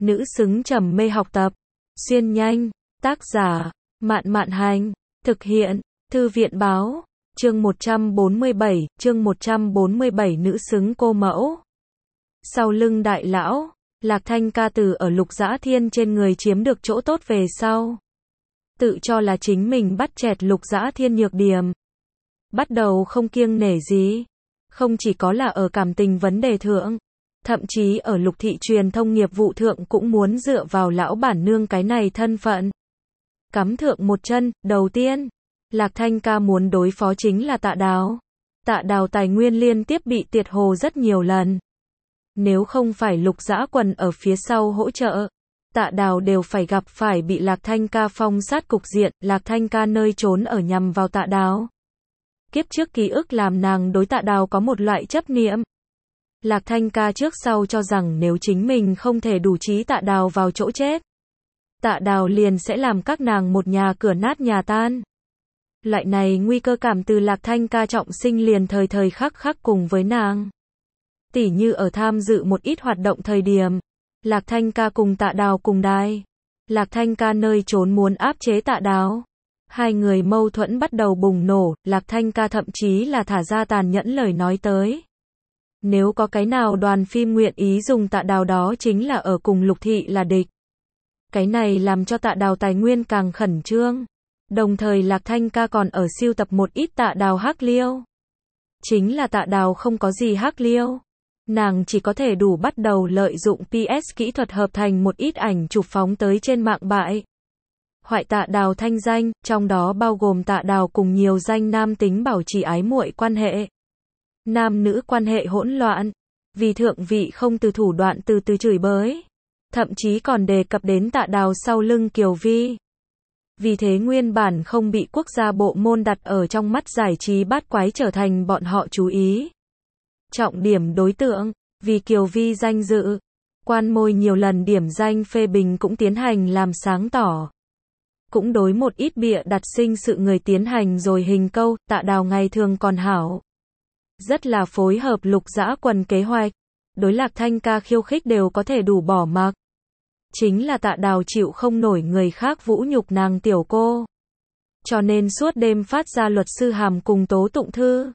nữ xứng trầm mê học tập. Xuyên nhanh, tác giả, Mạn Mạn Hành, thực hiện, Thư viện Báo, chương 147, nữ xứng cô mẫu. Sau lưng đại lão, Lạc Thanh ca từ ở Lục Dã Thiên trên người chiếm được chỗ tốt về sau. Tự cho là chính mình bắt chẹt Lục Dã Thiên nhược điểm. Bắt đầu không kiêng nể gì. Không chỉ có là ở cảm tình vấn đề thượng, thậm chí ở Lục thị truyền thông nghiệp vụ thượng cũng muốn dựa vào lão bản nương cái này thân phận. Cắm thượng một chân, đầu tiên, Lạc Thanh ca muốn đối phó chính là Tạ Đào. Tạ Đào tài nguyên liên tiếp bị tiệt hồ rất nhiều lần. Nếu không phải Lục Dã Quần ở phía sau hỗ trợ, Tạ Đào đều phải gặp phải bị Lạc Thanh ca phong sát cục diện, Lạc Thanh ca nơi trốn ở nhằm vào Tạ Đào. Kiếp trước ký ức làm nàng đối Tạ Đào có một loại chấp niệm. Lạc Thanh ca trước sau cho rằng nếu chính mình không thể đủ trí Tạ Đào vào chỗ chết, Tạ Đào liền sẽ làm các nàng một nhà cửa nát nhà tan. Loại này nguy cơ cảm từ Lạc Thanh ca trọng sinh liền thời thời khắc khắc cùng với nàng. Tỉ như ở tham dự một ít hoạt động thời điểm, Lạc Thanh ca cùng Tạ Đào cùng đài. Lạc Thanh ca nơi trốn muốn áp chế Tạ Đào. Hai người mâu thuẫn bắt đầu bùng nổ, Lạc Thanh ca thậm chí là thả ra tàn nhẫn lời nói tới. Nếu có cái nào đoàn phim nguyện ý dùng Tạ Đào đó chính là ở cùng Lục thị là địch. Cái này làm cho Tạ Đào tài nguyên càng khẩn trương. Đồng thời Lạc Thanh ca còn ở sưu tập một ít Tạ Đào hắc liêu. Chính là Tạ Đào không có gì hắc liêu. Nàng chỉ có thể đủ bắt đầu lợi dụng PS kỹ thuật hợp thành một ít ảnh chụp phóng tới trên mạng bại. Hoại Tạ Đào thanh danh, trong đó bao gồm Tạ Đào cùng nhiều danh nam tính bảo trì ái muội quan hệ. Nam nữ quan hệ hỗn loạn. Vì thượng vị không từ thủ đoạn từ từ chửi bới. Thậm chí còn đề cập đến Tạ Đào sau lưng Kiều Vi. Vì thế nguyên bản không bị quốc gia bộ môn đặt ở trong mắt giải trí bát quái trở thành bọn họ chú ý. Trọng điểm đối tượng, vì Kiều Vi danh dự, quan môi nhiều lần điểm danh phê bình cũng tiến hành làm sáng tỏ. Cũng đối một ít bịa đặt sinh sự người tiến hành rồi hình câu, Tạ Đào ngày thường còn hảo. Rất là phối hợp Lục Dã Quần kế hoạch, đối Lạc Thanh ca khiêu khích đều có thể đủ bỏ mặc. Chính là Tạ Đào chịu không nổi người khác vũ nhục nàng tiểu cô. Cho nên suốt đêm phát ra luật sư hàm cùng tố tụng thư.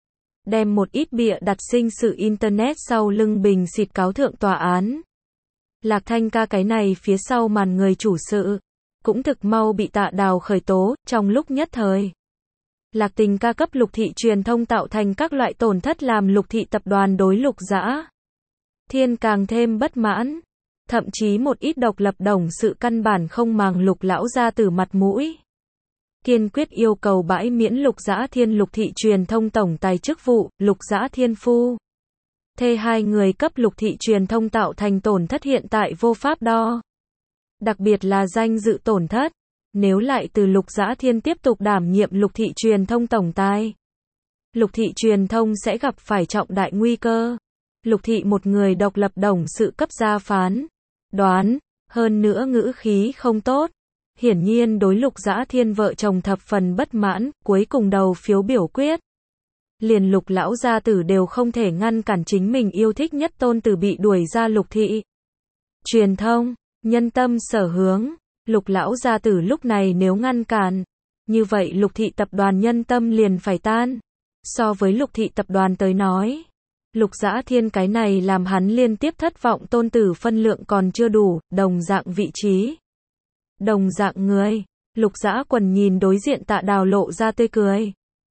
Đem một ít bịa đặt sinh sự internet sau lưng bình xịt cáo thượng tòa án. Lạc Thanh ca cái này phía sau màn người chủ sự, cũng thực mau bị Tạ Đào khởi tố, trong lúc nhất thời. Lạc Tình ca cấp Lục thị truyền thông tạo thành các loại tổn thất làm Lục thị tập đoàn đối Lục Dã Thiên càng thêm bất mãn. Thậm chí một ít độc lập đồng sự căn bản không màng Lục lão gia tử mặt mũi. Kiên quyết yêu cầu bãi miễn Lục Dã Thiên Lục thị truyền thông tổng tài chức vụ, Lục Dã Thiên phu thê hai người cấp Lục thị truyền thông tạo thành tổn thất hiện tại vô pháp đo. Đặc biệt là danh dự tổn thất. Nếu lại từ Lục Dã Thiên tiếp tục đảm nhiệm Lục thị truyền thông tổng tài, Lục thị truyền thông sẽ gặp phải trọng đại nguy cơ. Lục thị một người độc lập đồng sự cấp ra phán đoán, hơn nữa ngữ khí không tốt. Hiển nhiên đối Lục Dã Thiên vợ chồng thập phần bất mãn, cuối cùng đầu phiếu biểu quyết. Liền Lục lão gia tử đều không thể ngăn cản chính mình yêu thích nhất tôn tử bị đuổi ra Lục thị truyền thông, nhân tâm sở hướng. Lục lão gia tử lúc này nếu ngăn cản, như vậy Lục thị tập đoàn nhân tâm liền phải tan. So với Lục thị tập đoàn tới nói, Lục Dã Thiên cái này làm hắn liên tiếp thất vọng tôn tử phân lượng còn chưa đủ, đồng dạng vị trí, đồng dạng người. Lục Dã Quần nhìn đối diện Tạ Đào lộ ra tươi cười.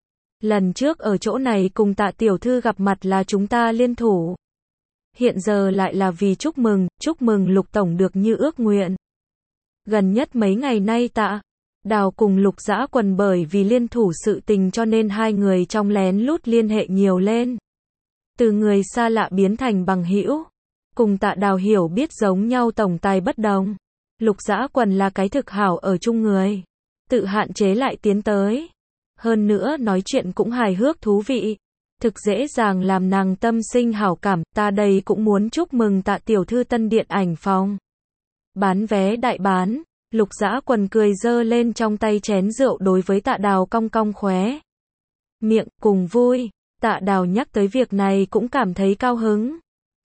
Lần trước ở chỗ này cùng Tạ tiểu thư gặp mặt là chúng ta liên thủ. Hiện giờ lại là vì chúc mừng Lục tổng được như ước nguyện. Gần nhất mấy ngày nay Tạ Đào cùng Lục Dã Quần bởi vì liên thủ sự tình cho nên hai người trong lén lút liên hệ nhiều lên. Từ người xa lạ biến thành bằng hữu. Cùng Tạ Đào hiểu biết giống nhau tổng tài bất đồng. Lục Dã Quần là cái thực hảo ở chung người. Tự hạn chế lại tiến tới. Hơn nữa nói chuyện cũng hài hước thú vị. Thực dễ dàng làm nàng tâm sinh hảo cảm. Ta đây cũng muốn chúc mừng Tạ tiểu thư tân điện ảnh phòng. Bán vé đại bán. Lục Dã Quần cười giơ lên trong tay chén rượu đối với Tạ Đào cong cong khóe miệng, cùng vui. Tạ Đào nhắc tới việc này cũng cảm thấy cao hứng.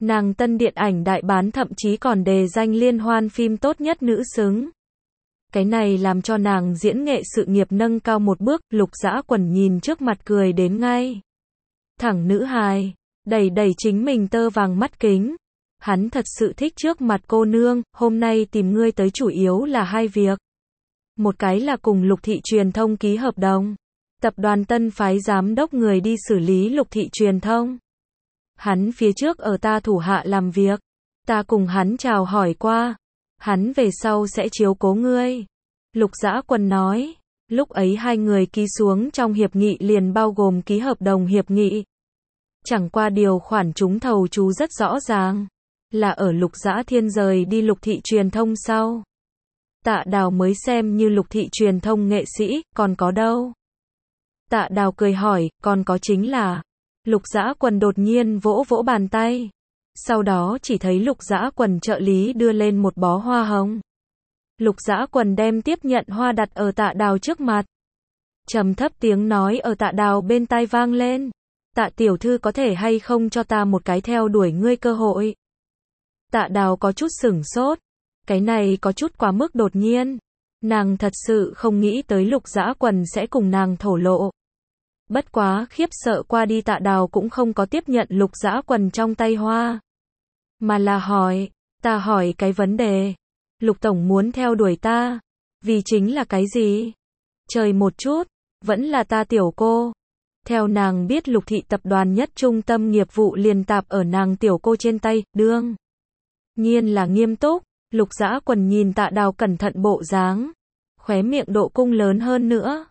Nàng tân điện ảnh đại bán thậm chí còn đề danh liên hoan phim tốt nhất nữ xứng. Cái này làm cho nàng diễn nghệ sự nghiệp nâng cao một bước, Lục Dã Quần nhìn trước mặt cười đến ngay. Thẳng nữ hài, đẩy đẩy chính mình tơ vàng mắt kính. Hắn thật sự thích trước mặt cô nương, hôm nay tìm ngươi tới chủ yếu là hai việc. Một cái là cùng Lục Thị Truyền thông ký hợp đồng. Tập đoàn Tân phái giám đốc người đi xử lý Lục Thị Truyền thông. Hắn phía trước ở ta thủ hạ làm việc. Ta cùng hắn chào hỏi qua. Hắn về sau sẽ chiếu cố ngươi. Lục Dã Quần nói. Lúc ấy hai người ký xuống trong hiệp nghị liền bao gồm ký hợp đồng hiệp nghị. Chẳng qua điều khoản trúng thầu chú rất rõ ràng. Là ở Lục Dã Thiên rời đi Lục Thị Truyền thông sau. Tạ Đào mới xem như Lục Thị Truyền thông nghệ sĩ, còn có đâu? Tạ Đào cười hỏi, còn có chính là. Lục Dã Quần đột nhiên vỗ vỗ bàn tay. Sau đó chỉ thấy Lục Dã Quần trợ lý đưa lên một bó hoa hồng. Lục Dã Quần đem tiếp nhận hoa đặt ở Tạ Đào trước mặt. Trầm thấp tiếng nói ở Tạ Đào bên tai vang lên. Tạ tiểu thư có thể hay không cho ta một cái theo đuổi ngươi cơ hội? Tạ Đào có chút sửng sốt. Cái này có chút quá mức đột nhiên. Nàng thật sự không nghĩ tới Lục Dã Quần sẽ cùng nàng thổ lộ. Bất quá khiếp sợ qua đi Tạ Đào cũng không có tiếp nhận Lục Dã Quần trong tay hoa. Mà là hỏi, ta hỏi cái vấn đề. Lục Tổng muốn theo đuổi ta. Vì chính là cái gì? Trời một chút, vẫn là ta tiểu cô. Theo nàng biết Lục Thị tập đoàn nhất trung tâm nghiệp vụ liền tạp ở nàng tiểu cô trên tay, đương nhiên là nghiêm túc. Lục Dã Quần nhìn Tạ Đào cẩn thận bộ dáng, khóe miệng độ cung lớn hơn nữa.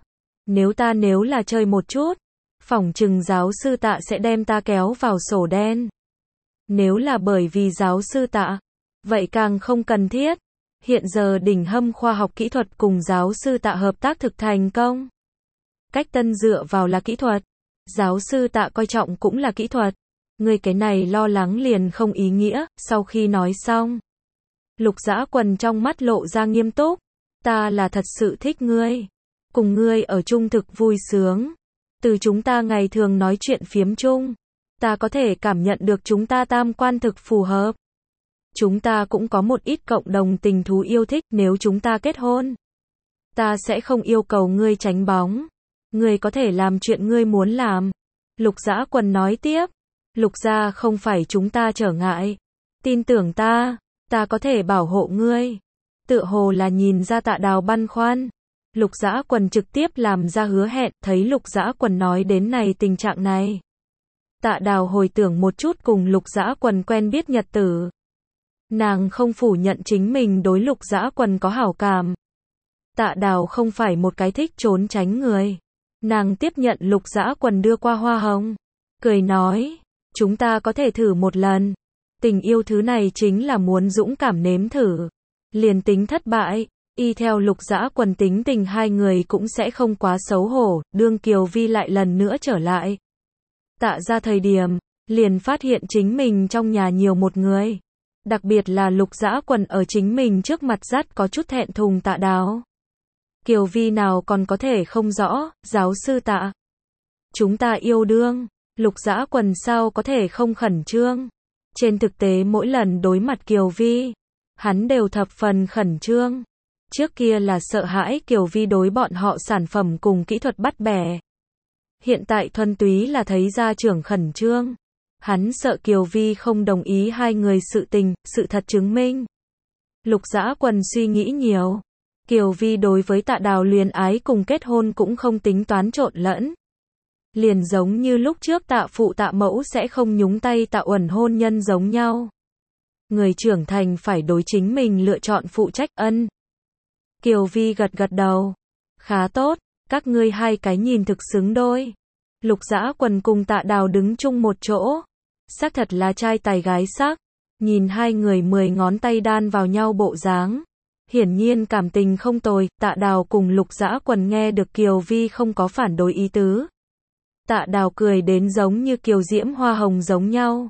Nếu là chơi một chút, phỏng chừng giáo sư Tạ sẽ đem ta kéo vào sổ đen. Nếu là bởi vì giáo sư Tạ, vậy càng không cần thiết. Hiện giờ đỉnh hâm khoa học kỹ thuật cùng giáo sư Tạ hợp tác thực thành công. Cách tân dựa vào là kỹ thuật. Giáo sư Tạ coi trọng cũng là kỹ thuật. Người cái này lo lắng liền không ý nghĩa. Sau khi nói xong, Lục Dã Quần trong mắt lộ ra nghiêm túc. Ta là thật sự thích ngươi. Cùng ngươi ở chung thực vui sướng. Từ chúng ta ngày thường nói chuyện phiếm chung, ta có thể cảm nhận được chúng ta tam quan thực phù hợp. Chúng ta cũng có một ít cộng đồng tình thú yêu thích. Nếu chúng ta kết hôn, ta sẽ không yêu cầu ngươi tránh bóng. Ngươi có thể làm chuyện ngươi muốn làm. Lục Dã Quần nói tiếp. Lục gia không phải chúng ta trở ngại. Tin tưởng ta có thể bảo hộ ngươi. Tựa hồ là nhìn ra Tạ Đào băn khoăn. Lục Dã Quần trực tiếp làm ra hứa hẹn. Thấy Lục Dã Quần nói đến này tình trạng này, Tạ Đào hồi tưởng một chút cùng Lục Dã Quần quen biết nhật tử. Nàng không phủ nhận chính mình đối Lục Dã Quần có hảo cảm. Tạ Đào không phải một cái thích trốn tránh người. Nàng tiếp nhận Lục Dã Quần đưa qua hoa hồng, cười nói, chúng ta có thể thử một lần. Tình yêu thứ này chính là muốn dũng cảm nếm thử. Liền tính thất bại, y theo Lục Dã Quần tính tình hai người cũng sẽ không quá xấu hổ. Đương Kiều Vi lại lần nữa trở lại Tạ ra thời điểm, liền phát hiện chính mình trong nhà nhiều một người. Đặc biệt là Lục Dã Quần ở chính mình trước mặt rất có chút thẹn thùng Tạ Đào. Kiều Vi nào còn có thể không rõ, giáo sư Tạ, chúng ta yêu đương. Lục Dã Quần sao có thể không khẩn trương. Trên thực tế mỗi lần đối mặt Kiều Vi, hắn đều thập phần khẩn trương. Trước kia là sợ hãi Kiều Vi đối bọn họ sản phẩm cùng kỹ thuật bắt bẻ. Hiện tại thuần túy là thấy gia trưởng khẩn trương. Hắn sợ Kiều Vi không đồng ý hai người sự tình. Sự thật chứng minh, Lục Dã Quần suy nghĩ nhiều. Kiều Vi đối với Tạ Đào luyến ái cùng kết hôn cũng không tính toán trộn lẫn. Liền giống như lúc trước Tạ phụ Tạ mẫu sẽ không nhúng tay Tạ Uẩn hôn nhân giống nhau. Người trưởng thành phải đối chính mình lựa chọn phụ trách. Ân. Kiều Vi gật gật đầu. Khá tốt, các ngươi hai cái nhìn thực xứng đôi. Lục Dã Quần cùng Tạ Đào đứng chung một chỗ. Xác thật là trai tài gái sắc. Nhìn hai người 10 ngón tay đan vào nhau bộ dáng, hiển nhiên cảm tình không tồi. Tạ Đào cùng Lục Dã Quần nghe được Kiều Vi không có phản đối ý tứ. Tạ Đào cười đến giống như kiều diễm hoa hồng giống nhau.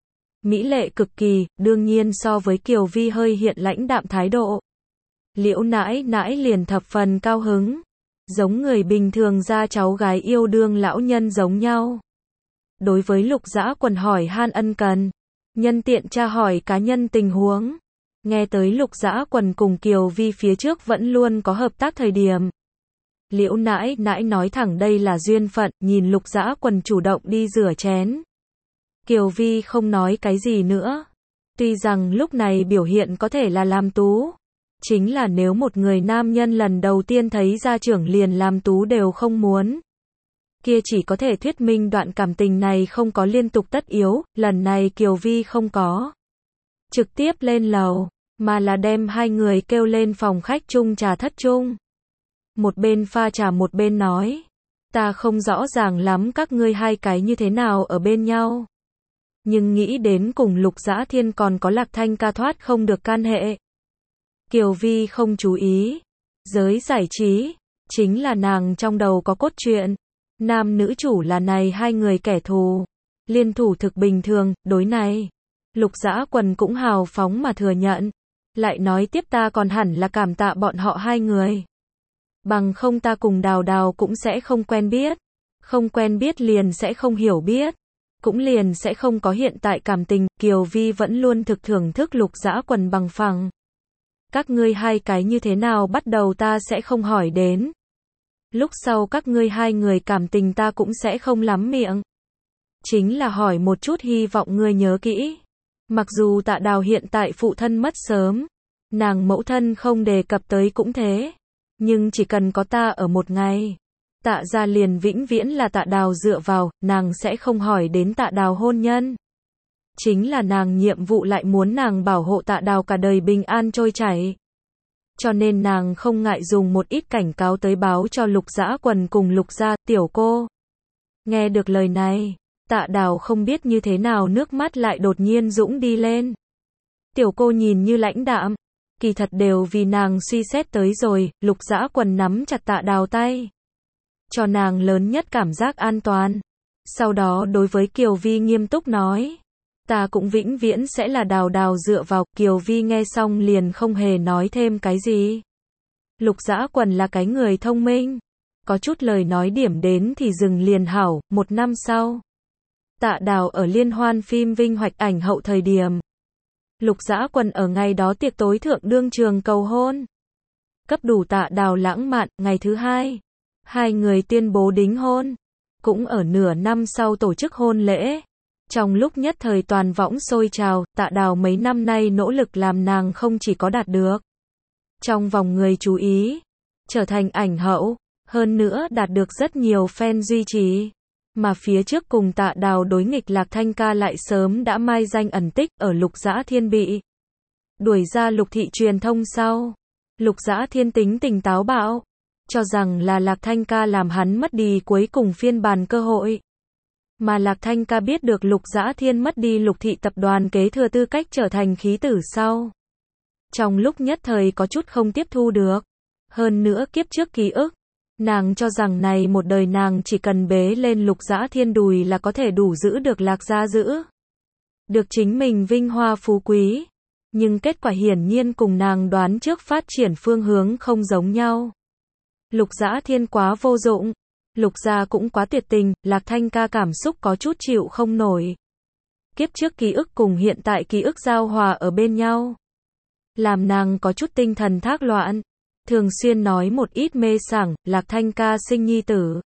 Mỹ lệ cực kỳ, đương nhiên so với Kiều Vi hơi hiện lãnh đạm thái độ. Liễu nãi nãi liền thập phần cao hứng. Giống người bình thường ra cháu gái yêu đương lão nhân giống nhau. Đối với Lục Dã Quần hỏi han ân cần, Nhân tiện tra hỏi cá nhân tình huống. Nghe tới Lục Dã Quần cùng Kiều Vi phía trước vẫn luôn có hợp tác thời điểm. Liễu nãi nãi nói thẳng đây là duyên phận, nhìn Lục Dã Quần chủ động đi rửa chén. Kiều Vi không nói cái gì nữa. Tuy rằng lúc này biểu hiện có thể là làm tú. Chính là nếu một người nam nhân lần đầu tiên thấy gia trưởng liền làm tú đều không muốn. Kia chỉ có thể thuyết minh đoạn cảm tình này không có liên tục tất yếu, lần này Kiều Vi không có trực tiếp lên lầu, mà là đem hai người kêu lên phòng khách chung trà thất chung. Một bên pha trà một bên nói, ta không rõ ràng lắm các ngươi hai cái như thế nào ở bên nhau. Nhưng nghĩ đến cùng Lục Dã Thiên còn có Lạc Thanh ca thoát không được can hệ. Kiều Vi không chú ý. Giới giải trí, chính là nàng trong đầu có cốt truyện. Nam nữ chủ là này hai người kẻ thù. Liên thủ thực bình thường, đối này. Lục Dã Quần cũng hào phóng mà thừa nhận. Lại nói tiếp ta còn hẳn là cảm tạ bọn họ hai người. Bằng không ta cùng Đào Đào cũng sẽ không quen biết. Không quen biết liền sẽ không hiểu biết. Cũng liền sẽ không có hiện tại cảm tình. Kiều Vi vẫn luôn thực thưởng thức Lục Dã Quần bằng phẳng. Các ngươi hai cái như thế nào bắt đầu ta sẽ không hỏi đến. Lúc sau các ngươi hai người cảm tình ta cũng sẽ không lắm miệng. Chính là hỏi một chút hy vọng ngươi nhớ kỹ. Mặc dù Tạ Đào hiện tại phụ thân mất sớm, nàng mẫu thân không đề cập tới cũng thế. Nhưng chỉ cần có ta ở một ngày, Tạ gia liền vĩnh viễn là Tạ Đào dựa vào, nàng sẽ không hỏi đến Tạ Đào hôn nhân. Chính là nàng nhiệm vụ lại muốn nàng bảo hộ Tạ Đào cả đời bình an trôi chảy. Cho nên nàng không ngại dùng một ít cảnh cáo tới báo cho Lục Dã Quần cùng Lục gia, tiểu cô. Nghe được lời này, Tạ Đào không biết như thế nào nước mắt lại đột nhiên dũng đi lên. Tiểu cô nhìn như lãnh đạm, kỳ thật đều vì nàng suy xét tới rồi. Lục Dã Quần nắm chặt Tạ Đào tay, cho nàng lớn nhất cảm giác an toàn. Sau đó đối với Kiều Vi nghiêm túc nói, ta cũng vĩnh viễn sẽ là Đào Đào dựa vào. Kiều Vi nghe xong liền không hề nói thêm cái gì. Lục Dã Quần là cái người thông minh, có chút lời nói điểm đến thì dừng liền hảo. Một năm sau, Tạ Đào ở liên hoan phim vinh hoạch ảnh hậu thời điểm, Lục Dã Quần ở ngày đó tiệc tối thượng đương trường cầu hôn. Cấp đủ Tạ Đào lãng mạn. Ngày thứ hai, hai người tuyên bố đính hôn. Cũng ở nửa năm sau tổ chức hôn lễ. Trong lúc nhất thời toàn võng sôi trào, Tạ Đào mấy năm nay nỗ lực làm nàng không chỉ có đạt được trong vòng người chú ý, trở thành ảnh hậu, hơn nữa đạt được rất nhiều fan duy trì. Mà phía trước cùng Tạ Đào đối nghịch Lạc Thanh ca lại sớm đã mai danh ẩn tích. Ở Lục Dã Thiên bị đuổi ra Lục thị truyền thông sau, Lục Dã Thiên tính tình táo bạo, cho rằng là Lạc Thanh ca làm hắn mất đi cuối cùng phiên bản cơ hội. Mà Lạc Thanh ca biết được Lục Dã Thiên mất đi Lục thị tập đoàn kế thừa tư cách trở thành khí tử sau, trong lúc nhất thời có chút không tiếp thu được. Hơn nữa kiếp trước ký ức, nàng cho rằng này một đời nàng chỉ cần bế lên Lục Dã Thiên đùi là có thể đủ giữ được Lạc gia giữ được chính mình vinh hoa phú quý. Nhưng kết quả hiển nhiên cùng nàng đoán trước phát triển phương hướng không giống nhau. Lục Dã Thiên quá vô dụng, Lục gia cũng quá tuyệt tình. Lạc Thanh ca cảm xúc có chút chịu không nổi. Kiếp trước ký ức cùng hiện tại ký ức giao hòa ở bên nhau, làm nàng có chút tinh thần thác loạn. Thường xuyên nói một ít mê sảng. Lạc Thanh ca sinh nhi tử,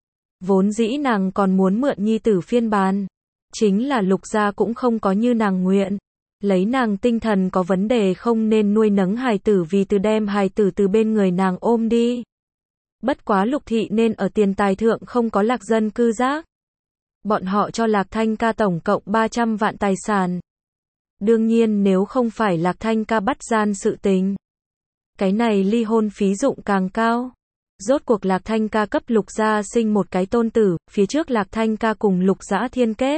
vốn dĩ nàng còn muốn mượn nhi tử phiên bản. Chính là Lục gia cũng không có như nàng nguyện. Lấy nàng tinh thần có vấn đề không nên nuôi nấng hài tử, vì từ đem hài tử từ bên người nàng ôm đi. Bất quá Lục thị nên ở tiền tài thượng không có Lạc dân cư giác. Bọn họ cho Lạc Thanh ca tổng cộng 300 vạn tài sản. Đương nhiên nếu không phải Lạc Thanh ca bắt gian sự tình, cái này ly hôn phí dụng càng cao. Rốt cuộc Lạc Thanh ca cấp Lục gia sinh một cái tôn tử. Phía trước Lạc Thanh ca cùng Lục Dã Thiên kết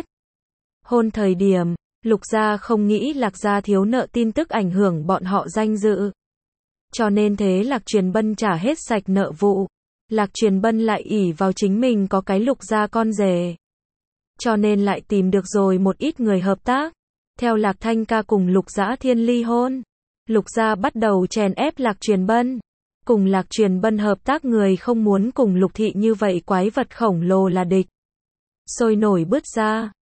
hôn thời điểm, Lục gia không nghĩ Lạc gia thiếu nợ tin tức ảnh hưởng bọn họ danh dự. Cho nên thế Lạc Truyền Bân trả hết sạch nợ vụ. Lạc Truyền Bân lại ỷ vào chính mình có cái Lục gia con rể, cho nên lại tìm được rồi một ít người hợp tác. Theo Lạc Thanh ca cùng Lục Dã Thiên ly hôn, Lục gia bắt đầu chèn ép Lạc Truyền Bân. Cùng Lạc Truyền Bân hợp tác người không muốn cùng Lục thị như vậy quái vật khổng lồ là địch. Sôi nổi bứt ra.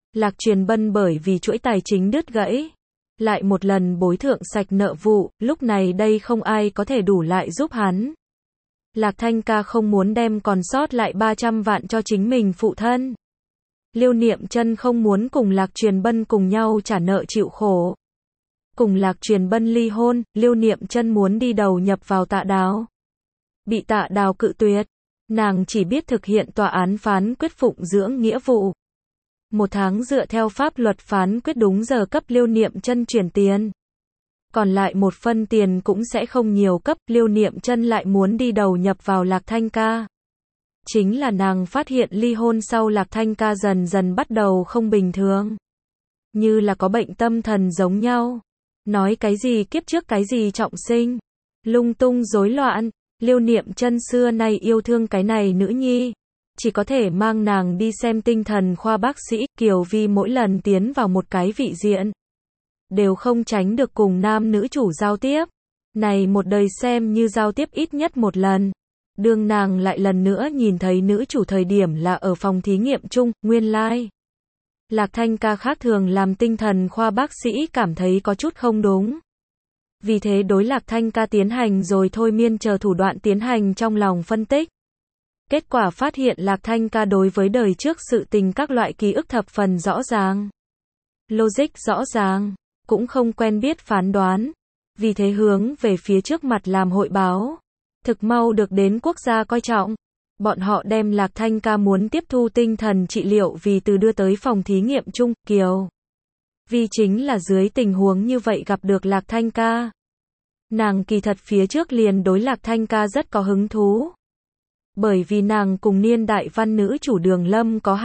Lạc Truyền Bân bởi vì chuỗi tài chính đứt gãy, lại một lần bối thượng sạch nợ vụ, lúc này đây không ai có thể đủ lại giúp hắn. Lạc Thanh Ca không muốn đem còn sót lại 300 vạn cho chính mình phụ thân. Liêu Niệm Chân không muốn cùng Lạc Truyền Bân cùng nhau trả nợ chịu khổ. Cùng Lạc Truyền Bân ly hôn, Liêu Niệm Chân muốn đi đầu nhập vào Tạ Đào. Bị Tạ Đào cự tuyệt. Nàng chỉ biết thực hiện tòa án phán quyết phụng dưỡng nghĩa vụ. 1 tháng dựa theo pháp luật phán quyết đúng giờ cấp Liêu Niệm Chân chuyển tiền. Còn lại 1 phân tiền cũng sẽ không nhiều cấp, Liêu Niệm Chân lại muốn đi đầu nhập vào Lạc Thanh Ca. Chính là nàng phát hiện ly hôn sau Lạc Thanh Ca dần dần bắt đầu không bình thường. Như là có bệnh tâm thần giống nhau. Nói cái gì kiếp trước cái gì trọng sinh. Lung tung rối loạn. Liêu Niệm Chân xưa nay yêu thương cái này nữ nhi. Chỉ có thể mang nàng đi xem tinh thần khoa bác sĩ. Kiều Vi mỗi lần tiến vào một cái vị diện, đều không tránh được cùng nam nữ chủ giao tiếp. Này một đời xem như giao tiếp ít nhất 1 lần. Đương nàng lại lần nữa nhìn thấy nữ chủ thời điểm là ở phòng thí nghiệm chung, nguyên lai. Lạc Thanh Ca khác thường làm tinh thần khoa bác sĩ cảm thấy có chút không đúng. Vì thế đối Lạc Thanh Ca tiến hành rồi thôi miên chờ thủ đoạn tiến hành trong lòng phân tích. Kết quả phát hiện Lạc Thanh Ca đối với đời trước sự tình các loại ký ức thập phần rõ ràng. Logic rõ ràng, cũng không quen biết phán đoán. Vì thế hướng về phía trước mặt làm hội báo. Thực mau được đến quốc gia coi trọng. Bọn họ đem Lạc Thanh Ca muốn tiếp thu tinh thần trị liệu vì từ đưa tới phòng thí nghiệm chung, Kiều Vi chính là dưới tình huống như vậy gặp được Lạc Thanh Ca. Nàng kỳ thật phía trước liền đối Lạc Thanh Ca rất có hứng thú. Bởi vì nàng cùng niên đại văn nữ chủ Đường Lâm có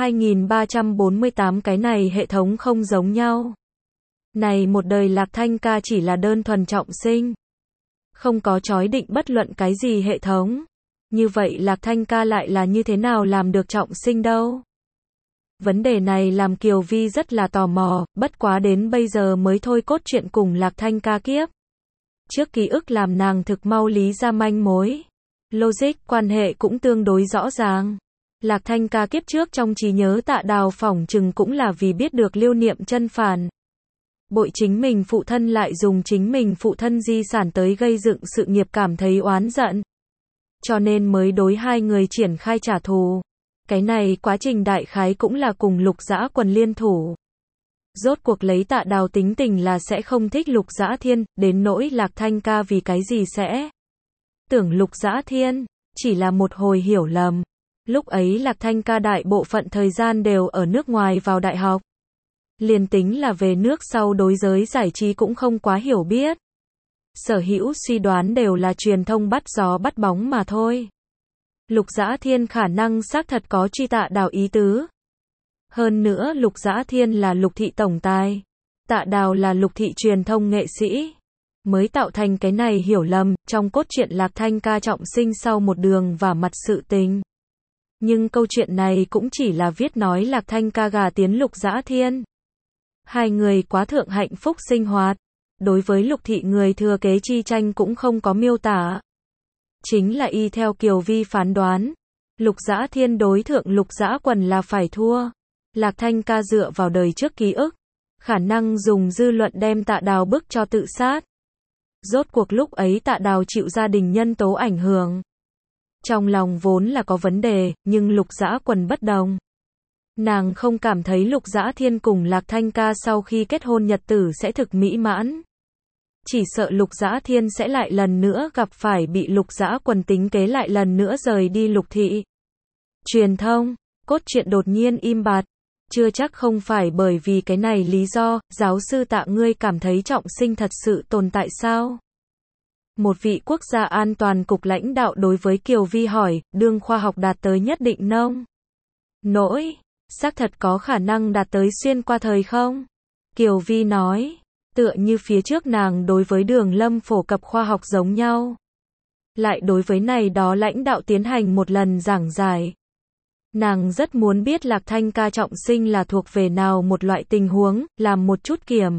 2348 cái này hệ thống không giống nhau. Này một đời Lạc Thanh Ca chỉ là đơn thuần trọng sinh. Không có chói định bất luận cái gì hệ thống. Như vậy Lạc Thanh Ca lại là như thế nào làm được trọng sinh đâu? Vấn đề này làm Kiều Vi rất là tò mò, bất quá đến bây giờ mới thôi cốt truyện cùng Lạc Thanh Ca kiếp. Trước ký ức làm nàng thực mau lý ra manh mối. Logic quan hệ cũng tương đối rõ ràng. Lạc Thanh Ca kiếp trước trong trí nhớ Tạ Đào phỏng chừng cũng là vì biết được Liêu Niệm Chân phản bội chính mình phụ thân lại dùng chính mình phụ thân di sản tới gây dựng sự nghiệp cảm thấy oán giận. Cho nên mới đối hai người triển khai trả thù. Cái này quá trình đại khái cũng là cùng Lục Dã Quần liên thủ. Rốt cuộc lấy Tạ Đào tính tình là sẽ không thích Lục Dã Thiên, đến nỗi Lạc Thanh Ca vì cái gì sẽ tưởng Lục Dã Thiên, chỉ là một hồi hiểu lầm. Lúc ấy Lạc Thanh Ca đại bộ phận thời gian đều ở nước ngoài vào đại học. Liền tính là về nước sau đối giới giải trí cũng không quá hiểu biết. Sở hữu suy đoán đều là truyền thông bắt gió bắt bóng mà thôi. Lục Dã Thiên khả năng xác thật có truy Tạ Đào ý tứ. Hơn nữa Lục Dã Thiên là Lục thị tổng tài. Tạ Đào là Lục thị truyền thông nghệ sĩ. Mới tạo thành cái này hiểu lầm, trong cốt truyện Lạc Thanh Ca trọng sinh sau một đường và mặt sự tình. Nhưng câu chuyện này cũng chỉ là viết nói Lạc Thanh Ca gả tiến Lục Dã Thiên. Hai người quá thượng hạnh phúc sinh hoạt. Đối với Lục thị người thừa kế chi tranh cũng không có miêu tả. Chính là y theo Kiều Vi phán đoán. Lục Dã Thiên đối thượng Lục Dã Quần là phải thua. Lạc Thanh Ca dựa vào đời trước ký ức. Khả năng dùng dư luận đem Tạ Đào bức cho tự sát. Rốt cuộc lúc ấy Tạ Đào chịu gia đình nhân tố ảnh hưởng. Trong lòng vốn là có vấn đề, nhưng Lục Dã Quần bất đồng. Nàng không cảm thấy Lục Dã Thiên cùng Lạc Thanh Ca sau khi kết hôn nhật tử sẽ thực mỹ mãn. Chỉ sợ Lục Dã Thiên sẽ lại lần nữa gặp phải bị Lục Dã Quần tính kế lại lần nữa rời đi Lục thị. Truyền thông, cốt truyện đột nhiên im bặt. Chưa chắc không phải bởi vì cái này lý do, giáo sư Tạ ngươi cảm thấy trọng sinh thật sự tồn tại sao? Một vị quốc gia an toàn cục lãnh đạo đối với Kiều Vi hỏi, đương khoa học đạt tới nhất định nông nỗi, xác thật có khả năng đạt tới xuyên qua thời không? Kiều Vi nói, tựa như phía trước nàng đối với Đường Lâm phổ cập khoa học giống nhau. Lại đối với này đó lãnh đạo tiến hành một lần giảng giải. Nàng rất muốn biết Lạc Thanh Ca trọng sinh là thuộc về nào một loại tình huống, làm một chút kiểm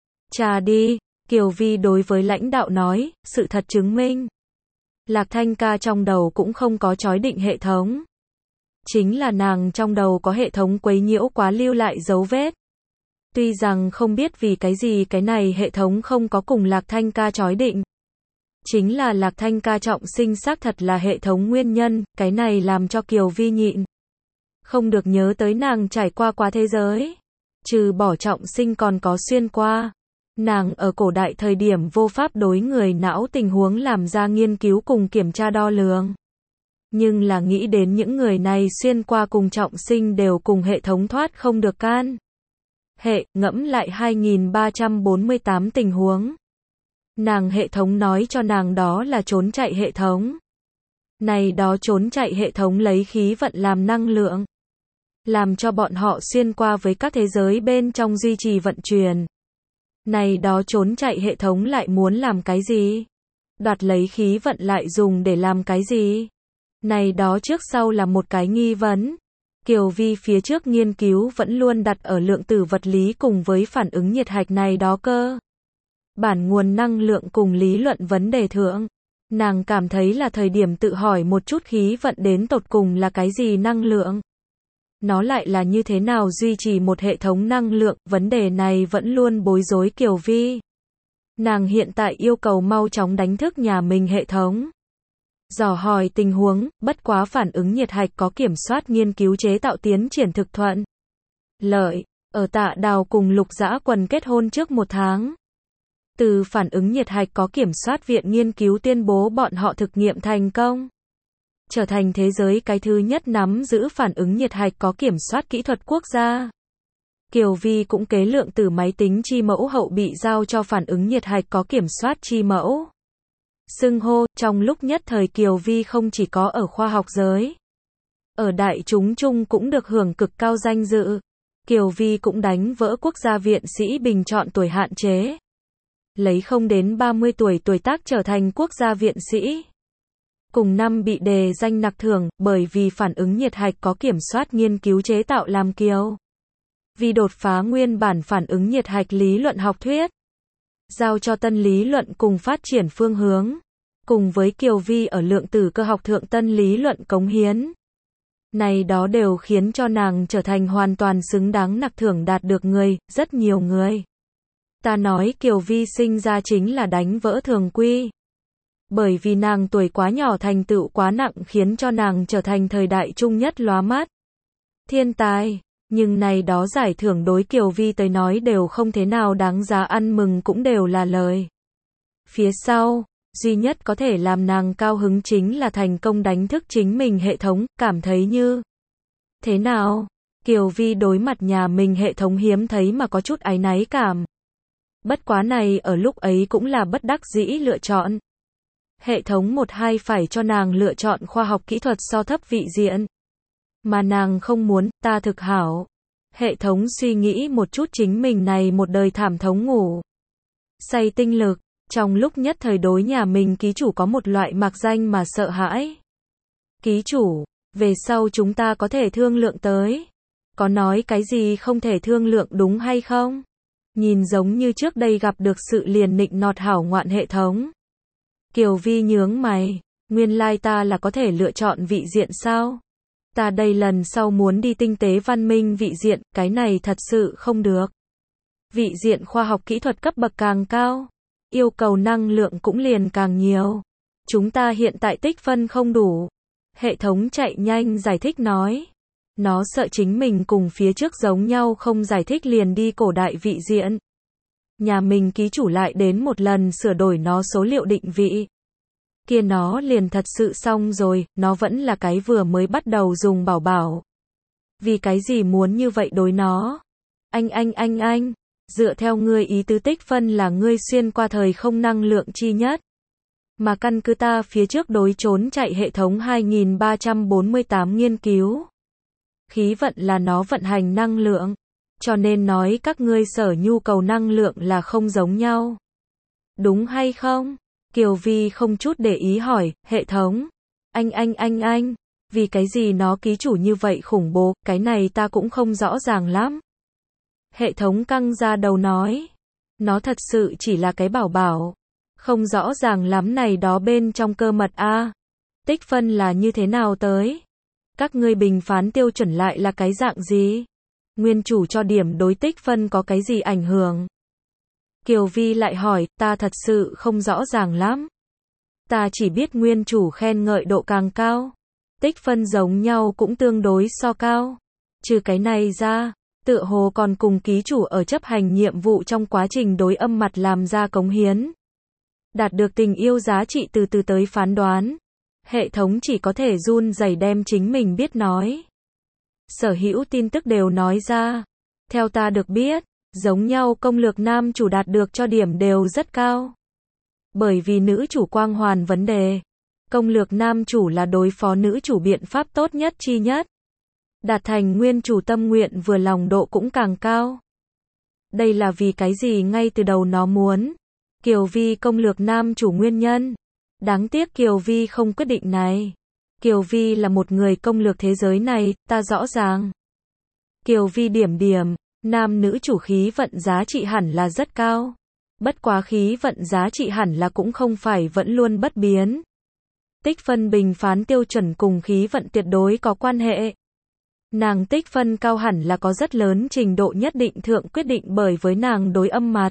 tra đi. Kiều Vi đối với lãnh đạo nói, sự thật chứng minh. Lạc Thanh Ca trong đầu cũng không có chói định hệ thống. Chính là nàng trong đầu có hệ thống quấy nhiễu quá lưu lại dấu vết. Tuy rằng không biết vì cái gì cái này hệ thống không có cùng Lạc Thanh ca chói định. Chính là Lạc Thanh ca trọng sinh xác thật là hệ thống nguyên nhân, cái này làm cho Kiều Vi nhịn không được nhớ tới nàng trải qua quá thế giới. Trừ bỏ trọng sinh còn có xuyên qua. Nàng ở cổ đại thời điểm vô pháp đối người não tình huống làm ra nghiên cứu cùng kiểm tra đo lường. Nhưng là nghĩ đến những người này xuyên qua cùng trọng sinh đều cùng hệ thống thoát không được can. Ngẫm lại 2348 tình huống. Nàng hệ thống nói cho nàng đó là trốn chạy hệ thống. Này đó trốn chạy hệ thống lấy khí vận làm năng lượng. Làm cho bọn họ xuyên qua với các thế giới bên trong duy trì vận chuyển. Này đó trốn chạy hệ thống lại muốn làm cái gì? Đoạt lấy khí vận lại dùng để làm cái gì? Này đó trước sau là một cái nghi vấn. Kiều Vi phía trước nghiên cứu vẫn luôn đặt ở lượng tử vật lý cùng với phản ứng nhiệt hạch này đó cơ. Bản nguồn năng lượng cùng lý luận vấn đề thượng. Nàng cảm thấy là thời điểm tự hỏi một chút khí vận đến tột cùng là cái gì năng lượng. Nó lại là như thế nào duy trì một hệ thống năng lượng, vấn đề này vẫn luôn bối rối Kiều Vi. Nàng hiện tại yêu cầu mau chóng đánh thức nhà mình hệ thống. Dò hỏi tình huống, bất quá phản ứng nhiệt hạch có kiểm soát nghiên cứu chế tạo tiến triển thực thuận. Lợi, ở Tạ Đào cùng Lục Dã Quần kết hôn trước 1 tháng. Từ phản ứng nhiệt hạch có kiểm soát viện nghiên cứu tuyên bố bọn họ thực nghiệm thành công. Trở thành thế giới cái thứ nhất nắm giữ phản ứng nhiệt hạch có kiểm soát kỹ thuật quốc gia. Kiều Vi cũng kế lượng tử máy tính chi mẫu hậu bị giao cho phản ứng nhiệt hạch có kiểm soát chi mẫu. Xưng hô, trong lúc nhất thời Kiều Vi không chỉ có ở khoa học giới. Ở đại chúng chung cũng được hưởng cực cao danh dự. Kiều Vi cũng đánh vỡ quốc gia viện sĩ bình chọn tuổi hạn chế. Lấy không đến 30 tuổi tuổi tác trở thành quốc gia viện sĩ. Cùng năm bị đề danh nặc thưởng, bởi vì phản ứng nhiệt hạch có kiểm soát nghiên cứu chế tạo làm Kiều Vi đột phá nguyên bản phản ứng nhiệt hạch lý luận học thuyết. Giao cho tân lý luận cùng phát triển phương hướng. Cùng với Kiều Vi ở lượng tử cơ học thượng tân lý luận cống hiến. Này đó đều khiến cho nàng trở thành hoàn toàn xứng đáng nặc thưởng đạt được người, rất nhiều người. Ta nói Kiều Vi sinh ra chính là đánh vỡ thường quy. Bởi vì nàng tuổi quá nhỏ thành tựu quá nặng khiến cho nàng trở thành thời đại trung nhất lóa mắt. Thiên tài, nhưng này đó giải thưởng đối Kiều Vi tới nói đều không thế nào đáng giá ăn mừng cũng đều là lời. Phía sau, duy nhất có thể làm nàng cao hứng chính là thành công đánh thức chính mình hệ thống, cảm thấy như thế nào? Kiều Vi đối mặt nhà mình hệ thống hiếm thấy mà có chút áy náy cảm. Bất quá này ở lúc ấy cũng là bất đắc dĩ lựa chọn. Hệ thống 1-2 phải cho nàng lựa chọn khoa học kỹ thuật so thấp vị diện. Mà nàng không muốn, ta thực hảo. Hệ thống suy nghĩ một chút chính mình này một đời thảm thống ngủ. Say tinh lực, trong lúc nhất thời đối nhà mình ký chủ có một loại mạc danh mà sợ hãi. Ký chủ, về sau chúng ta có thể thương lượng tới. Có nói cái gì không thể thương lượng đúng hay không? Nhìn giống như trước đây gặp được sự liền nịnh nọt hảo ngoạn hệ thống. Kiều Vi nhướng mày, nguyên lai ta là có thể lựa chọn vị diện sao? Ta đây lần sau muốn đi tinh tế văn minh vị diện, cái này thật sự không được. Vị diện khoa học kỹ thuật cấp bậc càng cao, yêu cầu năng lượng cũng liền càng nhiều. Chúng ta hiện tại tích phân không đủ. Hệ thống chạy nhanh giải thích nói. Nó sợ chính mình cùng phía trước giống nhau không giải thích liền đi cổ đại vị diện. Nhà mình ký chủ lại đến một lần sửa đổi nó số liệu định vị. Kia nó liền thật sự xong rồi, nó vẫn là cái vừa mới bắt đầu dùng bảo bảo. Vì cái gì muốn như vậy đối nó? Anh, dựa theo ngươi ý tứ tích phân là ngươi xuyên qua thời không năng lượng chi nhất. Mà căn cứ ta phía trước đối trốn chạy hệ thống 2348 nghiên cứu. Khí vận là nó vận hành năng lượng. Cho nên nói các ngươi sở nhu cầu năng lượng là không giống nhau. Đúng hay không? Kiều Vi không chút để ý hỏi, hệ thống. Anh, vì cái gì nó ký chủ như vậy khủng bố, cái này ta cũng không rõ ràng lắm. Hệ thống căng ra đầu nói. Nó thật sự chỉ là cái bảo bảo. Không rõ ràng lắm này đó bên trong cơ mật a. Tích phân là như thế nào tới? Các ngươi bình phán tiêu chuẩn lại là cái dạng gì? Nguyên chủ cho điểm đối tích phân có cái gì ảnh hưởng? Kiều Vi lại hỏi, ta thật sự không rõ ràng lắm. Ta chỉ biết nguyên chủ khen ngợi độ càng cao. Tích phân giống nhau cũng tương đối so cao. Trừ cái này ra, tựa hồ còn cùng ký chủ ở chấp hành nhiệm vụ trong quá trình đối âm mặt làm ra cống hiến. Đạt được tình yêu giá trị từ từ tới phán đoán. Hệ thống chỉ có thể run rẩy đem chính mình biết nói. Sở hữu tin tức đều nói ra. Theo ta được biết, giống nhau công lược nam chủ đạt được cho điểm đều rất cao. Bởi vì nữ chủ quang hoàn vấn đề. Công lược nam chủ là đối phó nữ chủ biện pháp tốt nhất chi nhất. Đạt thành nguyên chủ tâm nguyện vừa lòng độ cũng càng cao. Đây là vì cái gì ngay từ đầu nó muốn. Kiều Vi công lược nam chủ nguyên nhân. Đáng tiếc Kiều Vi không quyết định này. Kiều Vi là một người công lược thế giới này, ta rõ ràng. Kiều Vi điểm, nam nữ chủ khí vận giá trị hẳn là rất cao. Bất quá khí vận giá trị hẳn là cũng không phải vẫn luôn bất biến. Tích phân bình phán tiêu chuẩn cùng khí vận tuyệt đối có quan hệ. Nàng tích phân cao hẳn là có rất lớn trình độ nhất định thượng quyết định bởi với nàng đối âm mặt.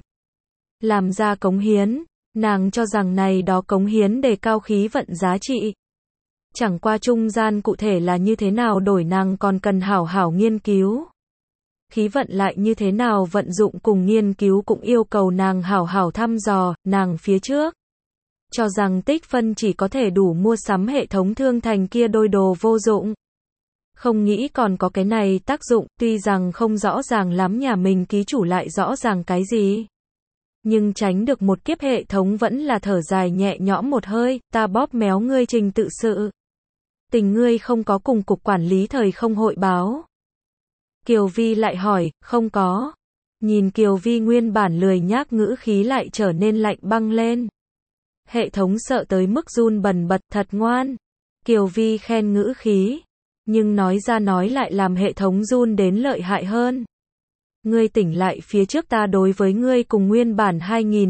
Làm ra cống hiến, nàng cho rằng này đó cống hiến đề cao khí vận giá trị. Chẳng qua trung gian cụ thể là như thế nào đổi nàng còn cần hảo hảo nghiên cứu. Khí vận lại như thế nào vận dụng cùng nghiên cứu cũng yêu cầu nàng hảo hảo thăm dò, nàng phía trước. Cho rằng tích phân chỉ có thể đủ mua sắm hệ thống thương thành kia đôi đồ vô dụng. Không nghĩ còn có cái này tác dụng, tuy rằng không rõ ràng lắm nhà mình ký chủ lại rõ ràng cái gì. Nhưng tránh được một kiếp hệ thống vẫn là thở dài nhẹ nhõm một hơi, ta bóp méo ngươi trình tự sự. Tình ngươi không có cùng cục quản lý thời không hội báo. Kiều Vi lại hỏi, không có. Nhìn Kiều Vi nguyên bản lười nhác ngữ khí lại trở nên lạnh băng lên. Hệ thống sợ tới mức run bần bật, thật ngoan. Kiều Vi khen ngữ khí. Nhưng nói ra nói lại làm hệ thống run đến lợi hại hơn. Ngươi tỉnh lại phía trước ta đối với ngươi cùng nguyên bản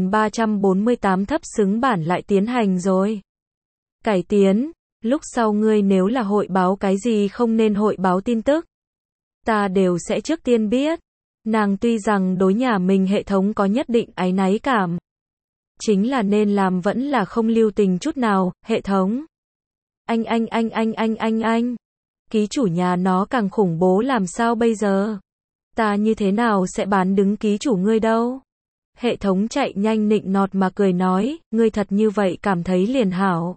2348 thấp xứng bản lại tiến hành rồi. Cải tiến, lúc sau ngươi nếu là hội báo cái gì không nên hội báo tin tức. Ta đều sẽ trước tiên biết. Nàng tuy rằng đối nhà mình hệ thống có nhất định áy náy cảm. Chính là nên làm vẫn là không lưu tình chút nào, hệ thống. Anh. Ký chủ nhà nó càng khủng bố làm sao bây giờ? Ta như thế nào sẽ bán đứng ký chủ ngươi đâu? Hệ thống chạy nhanh nịnh nọt mà cười nói, ngươi thật như vậy cảm thấy liền hảo.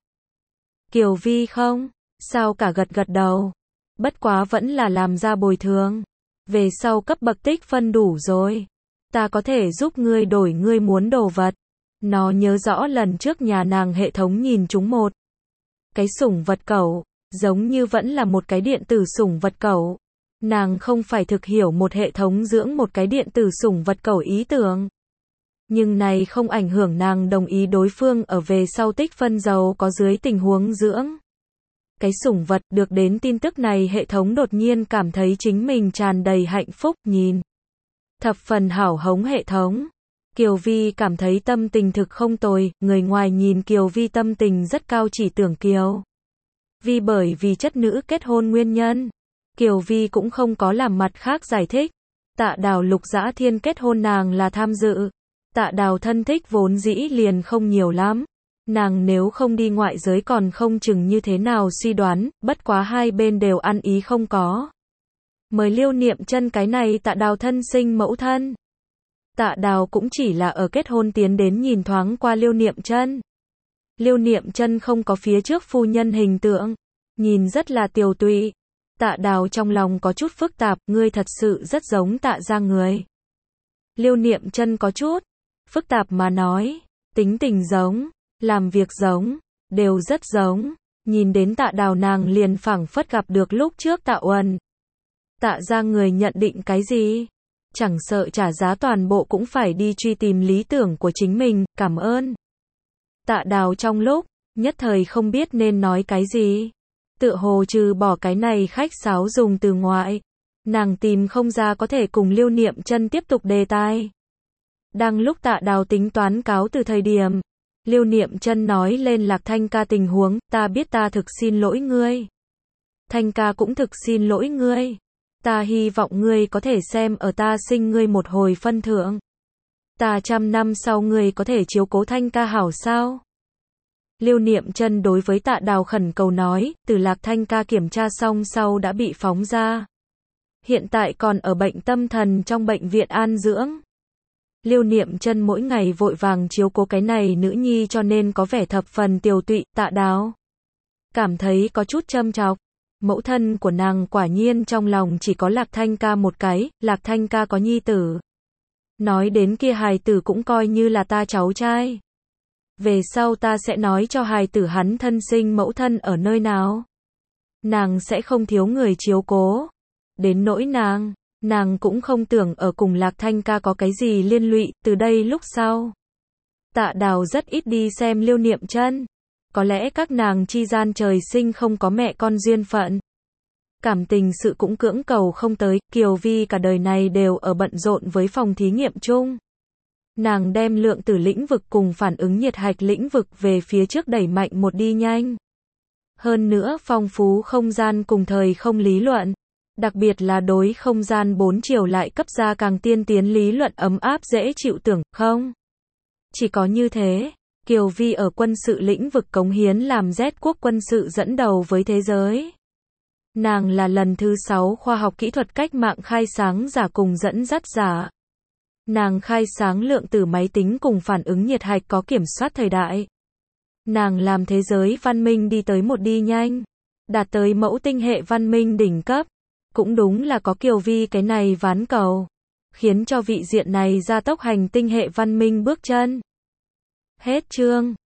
Kiều Vi không, sao cả gật đầu. Bất quá vẫn là làm ra bồi thường. Về sau cấp bậc tích phân đủ rồi. Ta có thể giúp ngươi đổi ngươi muốn đồ vật. Nó nhớ rõ lần trước nhà nàng hệ thống nhìn chúng một cái sủng vật cẩu, giống như vẫn là một cái điện tử sủng vật cẩu. Nàng không phải thực hiểu một hệ thống dưỡng một cái điện tử sủng vật cẩu ý tưởng. Nhưng này không ảnh hưởng nàng đồng ý đối phương ở về sau tích phân giàu có dưới tình huống dưỡng. Cái sủng vật được đến tin tức này hệ thống đột nhiên cảm thấy chính mình tràn đầy hạnh phúc nhìn. Thập phần hảo hống hệ thống. Kiều Vi cảm thấy tâm tình thực không tồi, người ngoài nhìn Kiều Vi tâm tình rất cao chỉ tưởng Kiều Vi bởi vì chất nữ kết hôn nguyên nhân. Kiều Vi cũng không có làm mặt khác giải thích. Tạ Đào Lục Dã Thiên kết hôn nàng là tham dự. Tạ Đào thân thích vốn dĩ liền không nhiều lắm. Nàng nếu không đi ngoại giới còn không chừng như thế nào suy đoán, bất quá hai bên đều ăn ý không có. Mời Liêu Niệm Chân cái này Tạ Đào thân sinh mẫu thân. Tạ Đào cũng chỉ là ở kết hôn tiến đến nhìn thoáng qua Liêu Niệm Chân. Liêu Niệm Chân không có phía trước phu nhân hình tượng, nhìn rất là tiều tụy. Tạ Đào trong lòng có chút phức tạp, ngươi thật sự rất giống Tạ gia người. Liêu Niệm Chân có chút phức tạp mà nói, tính tình giống, làm việc giống, đều rất giống. Nhìn đến Tạ Đào nàng liền phảng phất gặp được lúc trước Tạ Uẩn. Tạ gia người nhận định cái gì? Chẳng sợ trả giá toàn bộ cũng phải đi truy tìm lý tưởng của chính mình, cảm ơn. Tạ Đào trong lúc nhất thời không biết nên nói cái gì. Tựa hồ trừ bỏ cái này khách sáo dùng từ ngoại, nàng tìm không ra có thể cùng Liêu Niệm Chân tiếp tục đề tài. Đang lúc Tạ Đào tính toán cáo từ thời điểm, Liêu Niệm Chân nói lên Lạc Thanh ca tình huống, ta biết ta thực xin lỗi ngươi. Thanh ca cũng thực xin lỗi ngươi. Ta hy vọng ngươi có thể xem ở ta sinh ngươi một hồi phân thượng. Ta 100 năm sau ngươi có thể chiếu cố Thanh ca hảo sao? Lưu Niệm Chân đối với Tạ Đào khẩn cầu nói, từ Lạc Thanh ca kiểm tra xong sau đã bị phóng ra. Hiện tại còn ở bệnh tâm thần trong bệnh viện an dưỡng. Lưu Niệm Chân mỗi ngày vội vàng chiếu cố cái này nữ nhi cho nên có vẻ thập phần tiều tụy. Tạ Đào cảm thấy có chút châm chọc. Mẫu thân của nàng quả nhiên trong lòng chỉ có Lạc Thanh ca một cái, Lạc Thanh ca có nhi tử. Nói đến kia hài tử cũng coi như là ta cháu trai. Về sau ta sẽ nói cho hài tử hắn thân sinh mẫu thân ở nơi nào. Nàng sẽ không thiếu người chiếu cố. Đến nỗi nàng cũng không tưởng ở cùng Lạc Thanh ca có cái gì liên lụy, từ đây lúc sau. Tạ Đào rất ít đi xem Lưu Niệm Chân. Có lẽ các nàng chi gian trời sinh không có mẹ con duyên phận. Cảm tình sự cũng cưỡng cầu không tới, Kiều Vi cả đời này đều ở bận rộn với phòng thí nghiệm chung. Nàng đem lượng tử lĩnh vực cùng phản ứng nhiệt hạch lĩnh vực về phía trước đẩy mạnh một đi nhanh. Hơn nữa phong phú không gian cùng thời không lý luận. Đặc biệt là đối không gian 4 chiều lại cấp ra càng tiên tiến lý luận ấm áp dễ chịu tưởng, không? Chỉ có như thế, Kiều Vi ở quân sự lĩnh vực cống hiến làm Z quốc quân sự dẫn đầu với thế giới. Nàng là lần thứ 6 khoa học kỹ thuật cách mạng khai sáng giả cùng dẫn dắt giả. Nàng khai sáng lượng tử máy tính cùng phản ứng nhiệt hạch có kiểm soát thời đại. Nàng làm thế giới văn minh đi tới một đi nhanh, đạt tới mẫu tinh hệ văn minh đỉnh cấp. Cũng đúng là có Kiều Vi cái này ván cầu, khiến cho vị diện này gia tốc hành tinh hệ văn minh bước chân. Hết chương.